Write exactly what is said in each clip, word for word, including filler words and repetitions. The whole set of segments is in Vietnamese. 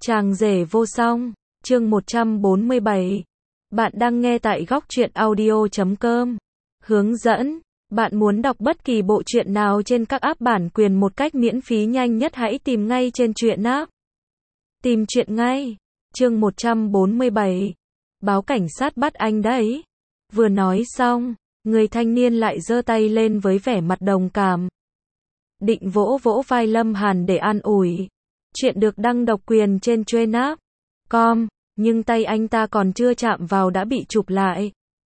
Chàng rể vô song, chương một trăm bốn mươi bảy. Bạn đang nghe tại góc truyện audio chấm com. Hướng dẫn, bạn muốn đọc bất kỳ bộ truyện nào trên các app bản quyền một cách miễn phí nhanh nhất hãy tìm ngay trên truyện app. Tìm truyện ngay. Chương một trăm bốn mươi bảy. Báo cảnh sát bắt anh đấy. Vừa nói xong, người thanh niên lại giơ tay lên với vẻ mặt đồng cảm. Định vỗ vỗ vai Lâm Hàn để an ủi. Chuyện được đăng độc quyền trên trainap chấm com, nhưng tay anh ta còn chưa chạm vào đã bị chụp lại.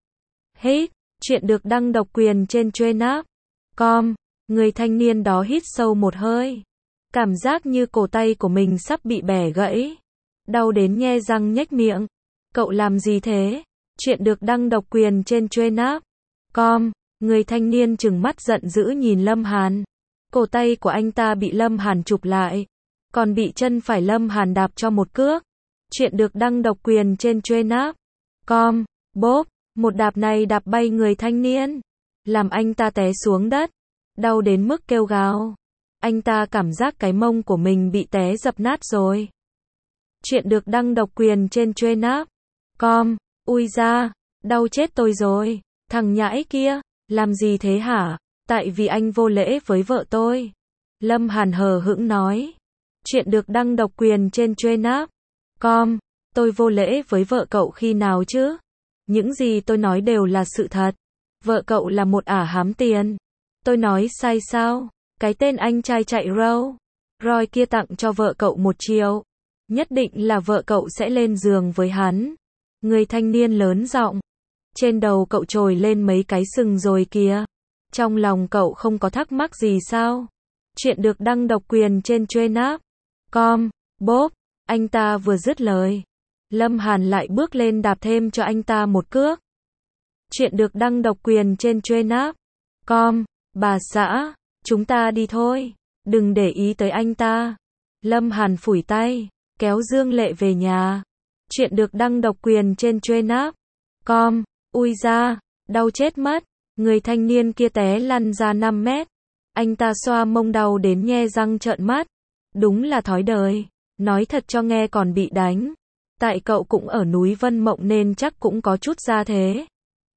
Hết, chuyện được đăng độc quyền trên trainap chấm com, người thanh niên đó hít sâu một hơi. Cảm giác như cổ tay của mình sắp bị bẻ gãy. Đau đến nhe răng nhếch miệng. Cậu làm gì thế? Chuyện được đăng độc quyền trên trainap chấm com, người thanh niên trừng mắt giận dữ nhìn Lâm Hàn. Cổ tay của anh ta bị Lâm Hàn chụp lại. Còn bị chân phải Lâm Hàn đạp cho một cước. Chuyện được đăng độc quyền trên trainap chấm com, bốp, một đạp này đạp bay người thanh niên, làm anh ta té xuống đất, đau đến mức kêu gào. Anh ta cảm giác cái mông của mình bị té dập nát rồi. Chuyện được đăng độc quyền trên trainap chấm com, ui da, đau chết tôi rồi, thằng nhãi kia, làm gì thế hả? Tại vì anh vô lễ với vợ tôi. Lâm Hàn hờ hững nói. Chuyện được đăng độc quyền trên trainap chấm com, tôi vô lễ với vợ cậu khi nào chứ? Những gì tôi nói đều là sự thật. Vợ cậu là một ả hám tiền. Tôi nói sai sao? Cái tên anh trai chạy râu Roy kia tặng cho vợ cậu một triệu. Nhất định là vợ cậu sẽ lên giường với hắn. Người thanh niên lớn giọng. Trên đầu cậu trồi lên mấy cái sừng rồi kìa. Trong lòng cậu không có thắc mắc gì sao? Chuyện được đăng độc quyền trên trainap chấm com, bốp, anh ta vừa dứt lời. Lâm Hàn lại bước lên đạp thêm cho anh ta một cước. Chuyện được đăng độc quyền trên trainap chấm com, bà xã, chúng ta đi thôi, đừng để ý tới anh ta. Lâm Hàn phủi tay, kéo Dương Lệ về nhà. Chuyện được đăng độc quyền trên trainap chấm com, ui da, đau chết mất. Người thanh niên kia té lăn ra năm mét. Anh ta xoa mông đau đến nhe răng trợn mắt. Đúng là thói đời. Nói thật cho nghe còn bị đánh. Tại cậu cũng ở núi Vân Mộng nên chắc cũng có chút ra thế.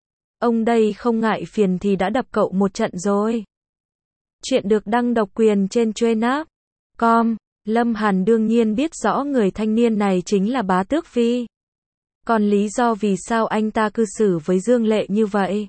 Ông đây không ngại phiền thì đã đập cậu một trận rồi. Chuyện được đăng độc quyền trên trainap chấm com, Lâm Hàn đương nhiên biết rõ người thanh niên này chính là Bá Tước Phi. Còn lý do vì sao anh ta cư xử với Dương Lệ như vậy?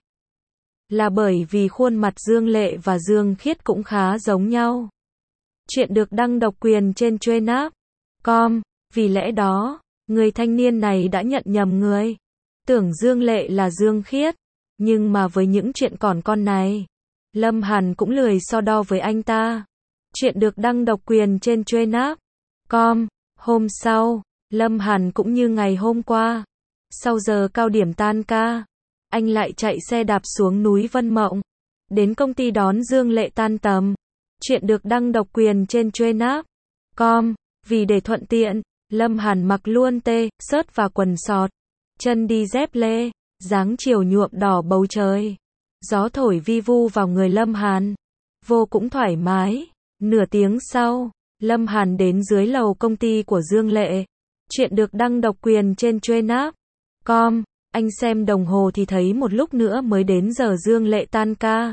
Là bởi vì khuôn mặt Dương Lệ và Dương Khiết cũng khá giống nhau. Chuyện được đăng độc quyền trên trainap chấm com, vì lẽ đó, người thanh niên này đã nhận nhầm người. Tưởng Dương Lệ là Dương Khiết, nhưng mà với những chuyện còn con này, Lâm Hàn cũng lười so đo với anh ta. Chuyện được đăng độc quyền trên trainap chấm com, hôm sau, Lâm Hàn cũng như ngày hôm qua. Sau giờ cao điểm tan ca, anh lại chạy xe đạp xuống núi Vân Mộng, đến công ty đón Dương Lệ tan tầm. Chuyện được đăng độc quyền trên trainap chấm com, vì để thuận tiện, Lâm Hàn mặc luôn tê-shirt và quần sọt, chân đi dép lê, dáng chiều nhuộm đỏ bầu trời. Gió thổi vi vu vào người Lâm Hàn, vô cũng thoải mái. Nửa tiếng sau, Lâm Hàn đến dưới lầu công ty của Dương Lệ. Chuyện được đăng độc quyền trên trainap chấm com, anh xem đồng hồ thì thấy một lúc nữa mới đến giờ Dương Lệ tan ca.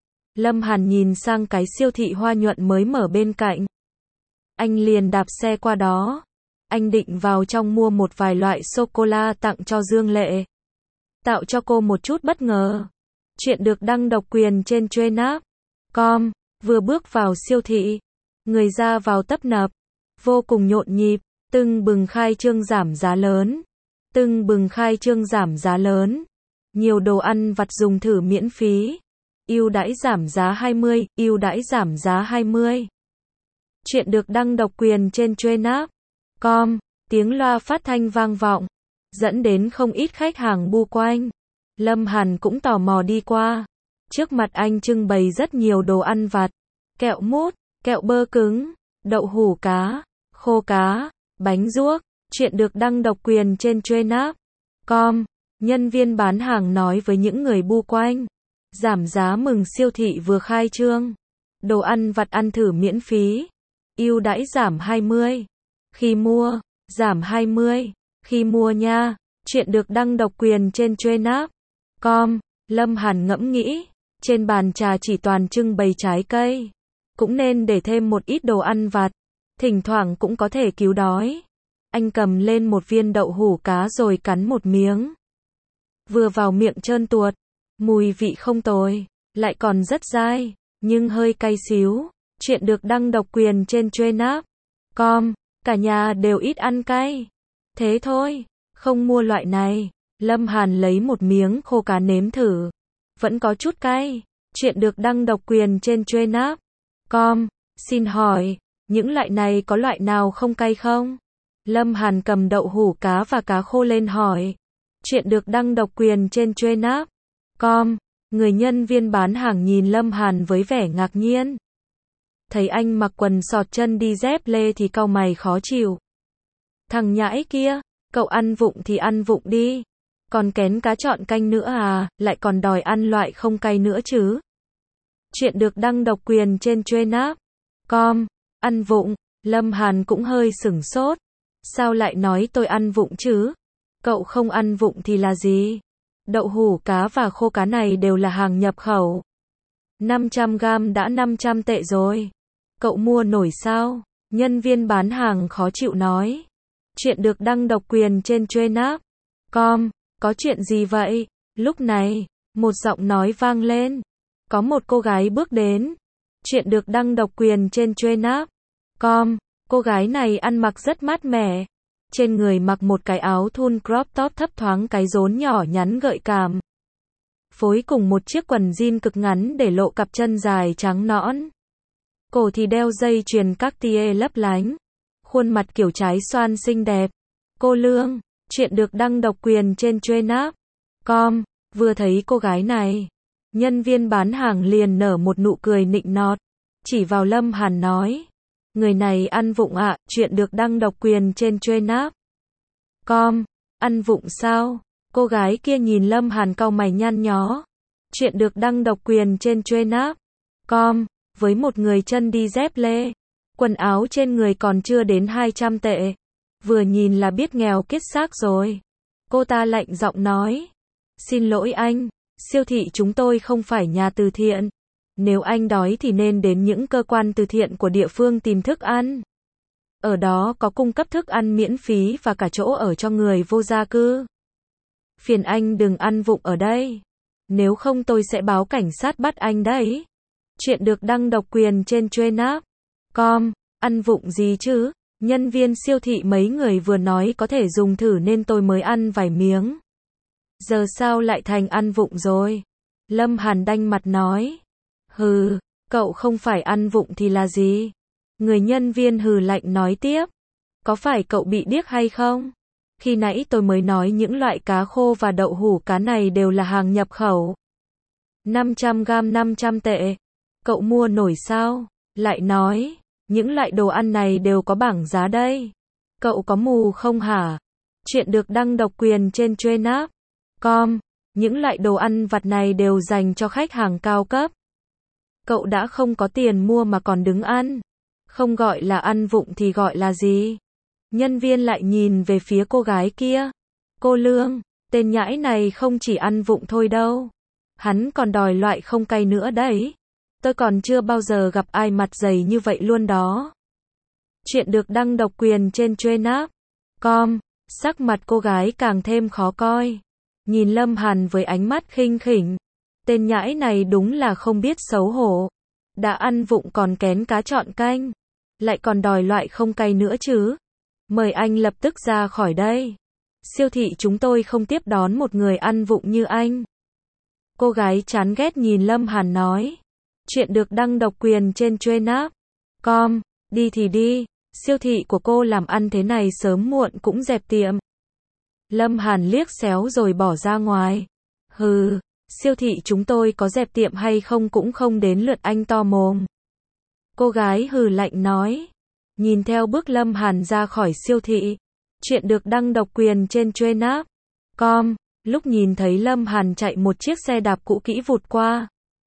Lâm Hàn nhìn sang cái siêu thị hoa nhuận mới mở bên cạnh. Anh liền đạp xe qua đó. Anh định vào trong mua một vài loại sô-cô-la tặng cho Dương Lệ, tạo cho cô một chút bất ngờ. Chuyện được đăng độc quyền trên trainap chấm com, vừa bước vào siêu thị, người ra vào tấp nập, vô cùng nhộn nhịp, tưng bừng khai trương giảm giá lớn. Tưng bừng khai trương giảm giá lớn. Nhiều đồ ăn vặt dùng thử miễn phí. Ưu đãi giảm giá hai mươi, ưu đãi giảm giá hai mươi. Chuyện được đăng độc quyền trên trainap chấm com, tiếng loa phát thanh vang vọng, dẫn đến không ít khách hàng bu quanh. Lâm Hàn cũng tò mò đi qua. Trước mặt anh trưng bày rất nhiều đồ ăn vặt, kẹo mút, kẹo bơ cứng, đậu hũ cá, khô cá, bánh ruốc. Chuyện được đăng độc quyền trên trainap chấm com, nhân viên bán hàng nói với những người bu quanh. Giảm giá mừng siêu thị vừa khai trương. Đồ ăn vặt ăn thử miễn phí. Ưu đãi giảm hai mươi. Khi mua, giảm hai mươi khi mua nha. Chuyện được đăng độc quyền trên Trendap chấm com. Lâm Hàn ngẫm nghĩ, trên bàn trà chỉ toàn trưng bày trái cây, cũng nên để thêm một ít đồ ăn vặt, thỉnh thoảng cũng có thể cứu đói. Anh cầm lên một viên đậu hũ cá rồi cắn một miếng. Vừa vào miệng trơn tuột, mùi vị không tồi, lại còn rất dai, nhưng hơi cay xíu. Chuyện được đăng độc quyền trên Trendap chấm com. Cả nhà đều ít ăn cay. Thế thôi, không mua loại này. Lâm Hàn lấy một miếng khô cá nếm thử. Vẫn có chút cay. Chuyện được đăng độc quyền trên Trendap chấm com. Xin hỏi, những loại này có loại nào không cay không? Lâm Hàn cầm đậu hũ cá và cá khô lên hỏi. Chuyện được đăng độc quyền trên Trendap chấm com. Người nhân viên bán hàng nhìn Lâm Hàn với vẻ ngạc nhiên. Thấy anh mặc quần sọt chân đi dép lê thì cau mày khó chịu. Thằng nhãi kia, cậu ăn vụng thì ăn vụng đi. Còn kén cá chọn canh nữa à, lại còn đòi ăn loại không cay nữa chứ. Chuyện được đăng độc quyền trên Trendap chấm com. Ăn vụng, Lâm Hàn cũng hơi sửng sốt. Sao lại nói tôi ăn vụng chứ? Cậu không ăn vụng thì là gì? Đậu hũ cá và khô cá này đều là hàng nhập khẩu. năm trăm gam đã năm trăm tệ rồi. Cậu mua nổi sao? Nhân viên bán hàng khó chịu nói. Chuyện được đăng độc quyền trên Trendap chấm com. Có chuyện gì vậy? Lúc này, một giọng nói vang lên. Có một cô gái bước đến. Chuyện được đăng độc quyền trên Trendap chấm com. Cô gái này ăn mặc rất mát mẻ. Trên người mặc một cái áo thun crop top thấp thoáng cái rốn nhỏ nhắn gợi cảm. Phối cùng một chiếc quần jean cực ngắn để lộ cặp chân dài trắng nõn. Cổ thì đeo dây chuyền Cartier lấp lánh. Khuôn mặt kiểu trái xoan xinh đẹp. Cô Lương, chuyện được đăng độc quyền trên Trendap chấm com. Vừa thấy cô gái này, nhân viên bán hàng liền nở một nụ cười nịnh nọt, chỉ vào Lâm Hàn nói. Người này ăn vụng ạ, à, chuyện được đăng độc quyền trên Trendap chấm com. Ăn vụng sao? Cô gái kia nhìn Lâm Hàn cau mày nhăn nhó. Chuyện được đăng độc quyền trên Trendap chấm com. Với một người chân đi dép lê, quần áo trên người còn chưa đến hai trăm tệ. Vừa nhìn là biết nghèo kiết xác rồi. Cô ta lạnh giọng nói. Xin lỗi anh, siêu thị chúng tôi không phải nhà từ thiện. Nếu anh đói thì nên đến những cơ quan từ thiện của địa phương tìm thức ăn. Ở đó có cung cấp thức ăn miễn phí và cả chỗ ở cho người vô gia cư. Phiền anh đừng ăn vụng ở đây. Nếu không tôi sẽ báo cảnh sát bắt anh đấy. Chuyện được đăng độc quyền trên Trendap chấm com. Ăn vụng gì chứ? Nhân viên siêu thị mấy người vừa nói có thể dùng thử nên tôi mới ăn vài miếng. Giờ sao lại thành ăn vụng rồi? Lâm Hàn đanh mặt nói. Hừ, cậu không phải ăn vụng thì là gì? Người nhân viên hừ lạnh nói tiếp. Có phải cậu bị điếc hay không? Khi nãy tôi mới nói những loại cá khô và đậu hũ cá này đều là hàng nhập khẩu. năm trăm gam năm trăm tệ. Cậu mua nổi sao? Lại nói, những loại đồ ăn này đều có bảng giá đây. Cậu có mù không hả? Chuyện được đăng độc quyền trên Trendap chấm com. Những loại đồ ăn vặt này đều dành cho khách hàng cao cấp. Cậu đã không có tiền mua mà còn đứng ăn. Không gọi là ăn vụng thì gọi là gì? Nhân viên lại nhìn về phía cô gái kia. Cô Lương, tên nhãi này không chỉ ăn vụng thôi đâu. Hắn còn đòi loại không cay nữa đấy. Tôi còn chưa bao giờ gặp ai mặt dày như vậy luôn đó. Chuyện được đăng độc quyền trên Trendap chấm com. Sắc mặt cô gái càng thêm khó coi. Nhìn Lâm Hàn với ánh mắt khinh khỉnh. Tên nhãi này đúng là không biết xấu hổ. Đã ăn vụng còn kén cá chọn canh. Lại còn đòi loại không cay nữa chứ. Mời anh lập tức ra khỏi đây. Siêu thị chúng tôi không tiếp đón một người ăn vụng như anh. Cô gái chán ghét nhìn Lâm Hàn nói. Chuyện được đăng độc quyền trên Trendap chấm com. Đi thì đi. Siêu thị của cô làm ăn thế này sớm muộn cũng dẹp tiệm. Lâm Hàn liếc xéo rồi bỏ ra ngoài. Hừ, siêu thị chúng tôi có dẹp tiệm hay không cũng không đến lượt anh to mồm. Cô gái hừ lạnh nói. Nhìn theo bước Lâm Hàn ra khỏi siêu thị. Chuyện được đăng độc quyền trên Trendap chấm com. Lúc nhìn thấy Lâm Hàn chạy một chiếc xe đạp cũ kỹ vụt qua.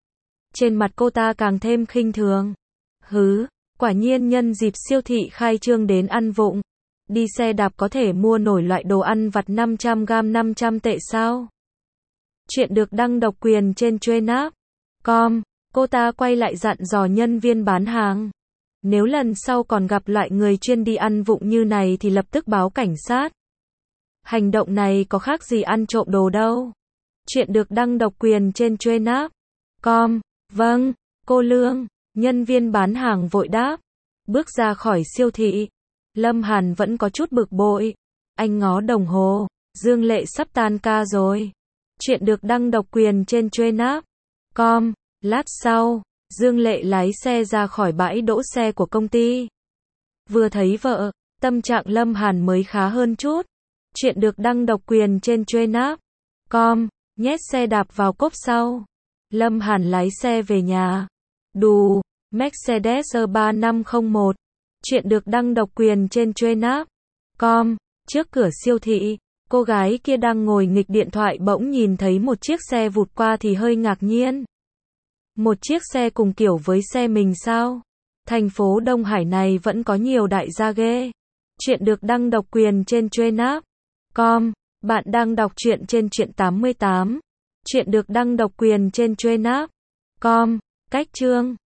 Trên mặt cô ta càng thêm khinh thường. Hứ, quả nhiên nhân dịp siêu thị khai trương đến ăn vụng. Đi xe đạp có thể mua nổi loại đồ ăn vặt năm trăm gam năm trăm tệ sao? Chuyện được đăng độc quyền trên Trainab chấm com. Cô ta quay lại dặn dò nhân viên bán hàng. Nếu lần sau còn gặp loại người chuyên đi ăn vụng như này thì lập tức báo cảnh sát. Hành động này có khác gì ăn trộm đồ đâu. Chuyện được đăng độc quyền trên Trainab chấm com. Vâng, cô Lương. Nhân viên bán hàng vội đáp. Bước ra khỏi siêu thị. Lâm Hàn vẫn có chút bực bội. Anh ngó đồng hồ. Dương Lệ sắp tan ca rồi. Chuyện được đăng độc quyền trên Trainab chấm com. Lát sau, Dương Lệ lái xe ra khỏi bãi đỗ xe của công ty. Vừa thấy vợ, tâm trạng Lâm Hàn mới khá hơn chút. Chuyện được đăng độc quyền trên Trainab chấm com. Nhét xe đạp vào cốp sau. Lâm Hàn lái xe về nhà. Đù, Mercedes E ba năm không một. Chuyện được đăng độc quyền trên Trainab chấm com. Trước cửa siêu thị, cô gái kia đang ngồi nghịch điện thoại bỗng nhìn thấy một chiếc xe vụt qua thì hơi ngạc nhiên. Một chiếc xe cùng kiểu với xe mình sao? Thành phố Đông Hải này vẫn có nhiều đại gia ghê. Chuyện được đăng độc quyền trên Trainab chấm com. Bạn đang đọc truyện trên Truyện tám mươi tám. Chuyện được đăng độc quyền trên Trainab chấm com. Cách chương